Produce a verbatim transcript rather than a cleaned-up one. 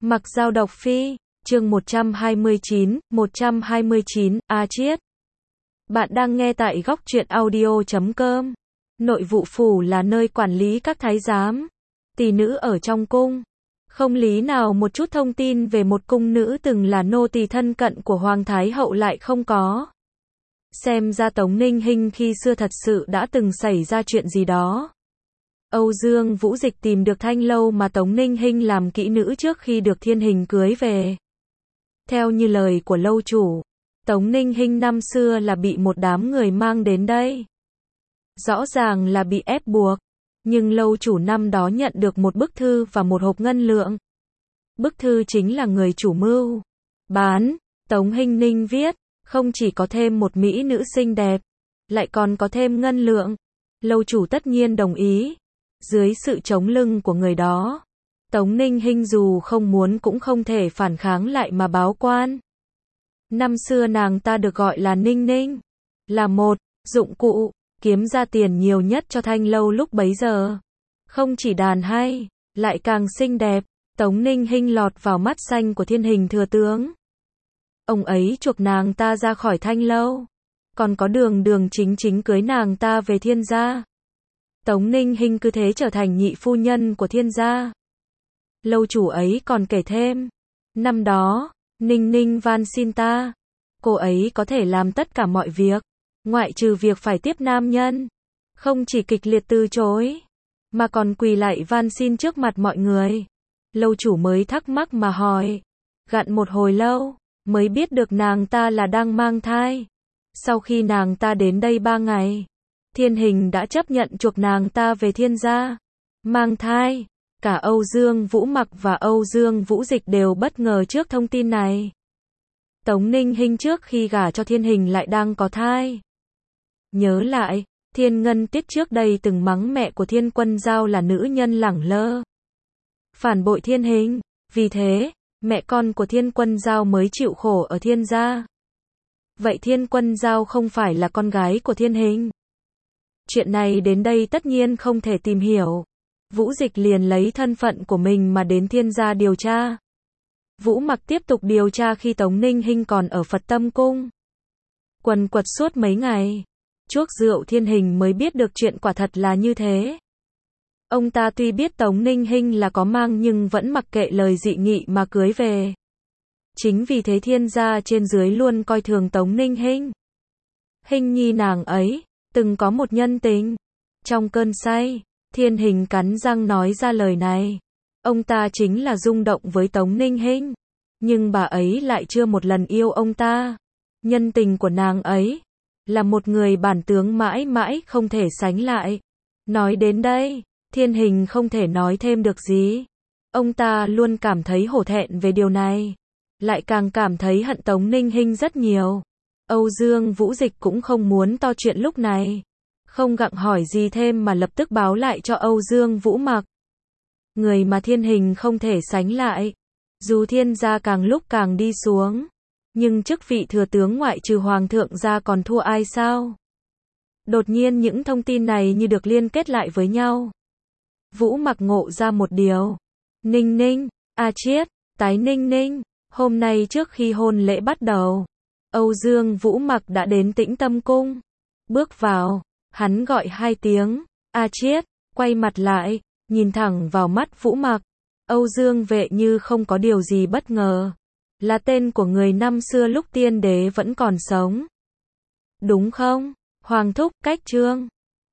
Mặc Dao độc phi, chương một trăm hai mươi chín, một trăm hai mươi chín, A Chiết. Bạn đang nghe tại góc truyện audio chấm com. Nội vụ phủ là nơi quản lý các thái giám, tỷ nữ ở trong cung. Không lý nào một chút thông tin về một cung nữ từng là nô tỳ thân cận của Hoàng Thái Hậu lại không có. Xem ra Tống Ninh Hinh khi xưa thật sự đã từng xảy ra chuyện gì đó. Âu Dương Vũ Dịch tìm được thanh lâu mà Tống Ninh Hinh làm kỹ nữ trước khi được Thiên Hình cưới về. Theo như lời của lâu chủ, Tống Ninh Hinh năm xưa là bị một đám người mang đến đây. Rõ ràng là bị ép buộc, nhưng lâu chủ năm đó nhận được một bức thư và một hộp ngân lượng. Bức thư chính là người chủ mưu bán. Tống Hinh Ninh viết, không chỉ có thêm một mỹ nữ xinh đẹp, lại còn có thêm ngân lượng. Lâu chủ tất nhiên đồng ý. Dưới sự chống lưng của người đó, Tống Ninh Hinh dù không muốn cũng không thể phản kháng lại mà báo quan. Năm xưa nàng ta được gọi là Ninh Ninh, là một dụng cụ kiếm ra tiền nhiều nhất cho thanh lâu lúc bấy giờ. Không chỉ đàn hay, lại càng xinh đẹp. Tống Ninh Hinh lọt vào mắt xanh của Thiên Hình thừa tướng. Ông ấy chuộc nàng ta ra khỏi thanh lâu, còn có đường đường chính chính cưới nàng ta về Thiên gia. Tống Ninh Hinh cứ thế trở thành nhị phu nhân của Thiên gia. Lâu chủ ấy còn kể thêm, năm đó, Ninh Ninh van xin ta, cô ấy có thể làm tất cả mọi việc, ngoại trừ việc phải tiếp nam nhân. Không chỉ kịch liệt từ chối, mà còn quỳ lại van xin trước mặt mọi người. Lâu chủ mới thắc mắc mà hỏi, gặn một hồi lâu, mới biết được nàng ta là đang mang thai. Sau khi nàng ta đến đây ba ngày, Thiên Hình đã chấp nhận chuộc nàng ta về Thiên gia. Mang thai, cả Âu Dương Vũ Mặc và Âu Dương Vũ Dịch đều bất ngờ trước thông tin này. Tống Ninh Hinh trước khi gả cho Thiên Hình lại đang có thai. Nhớ lại, Thiên Ngân Tiết trước đây từng mắng mẹ của Thiên Quân Giao là nữ nhân lẳng lơ, phản bội Thiên Hình. Vì thế, mẹ con của Thiên Quân Giao mới chịu khổ ở Thiên gia. Vậy Thiên Quân Giao không phải là con gái của Thiên Hình? Chuyện này đến đây tất nhiên không thể tìm hiểu. Vũ Dịch liền lấy thân phận của mình mà đến Thiên gia điều tra. Vũ Mặc tiếp tục điều tra khi Tống Ninh Hinh còn ở Phật Tâm Cung. Quần quật suốt mấy ngày, chuốc rượu Thiên Hình mới biết được chuyện quả thật là như thế. Ông ta tuy biết Tống Ninh Hinh là có mang nhưng vẫn mặc kệ lời dị nghị mà cưới về. Chính vì thế Thiên gia trên dưới luôn coi thường Tống Ninh Hinh. Hinh nhi nàng ấy từng có một nhân tình. Trong cơn say, Thiên Hình cắn răng nói ra lời này. Ông ta chính là rung động với Tống Ninh Hinh, nhưng bà ấy lại chưa một lần yêu ông ta. Nhân tình của nàng ấy là một người bản tướng mãi mãi không thể sánh lại. Nói đến đây, Thiên Hình không thể nói thêm được gì. Ông ta luôn cảm thấy hổ thẹn về điều này, lại càng cảm thấy hận Tống Ninh Hinh rất nhiều. Âu Dương Vũ Dịch cũng không muốn to chuyện lúc này, không gặng hỏi gì thêm mà lập tức báo lại cho Âu Dương Vũ Mặc. Người mà Thiên Hình không thể sánh lại. Dù Thiên gia càng lúc càng đi xuống, nhưng chức vị thừa tướng ngoại trừ Hoàng thượng gia còn thua ai sao? Đột nhiên những thông tin này như được liên kết lại với nhau. Vũ Mặc ngộ ra một điều. Ninh Ninh, A Chiết, tái Ninh Ninh. Hôm nay trước khi hôn lễ bắt đầu, Âu Dương Vũ Mặc đã đến Tĩnh Tâm Cung. Bước vào, hắn gọi hai tiếng, A Chiết, quay mặt lại, nhìn thẳng vào mắt Vũ Mặc. Âu Dương Vệ như không có điều gì bất ngờ. Là tên của người năm xưa lúc tiên đế vẫn còn sống. Đúng không? Hoàng thúc, cách trương.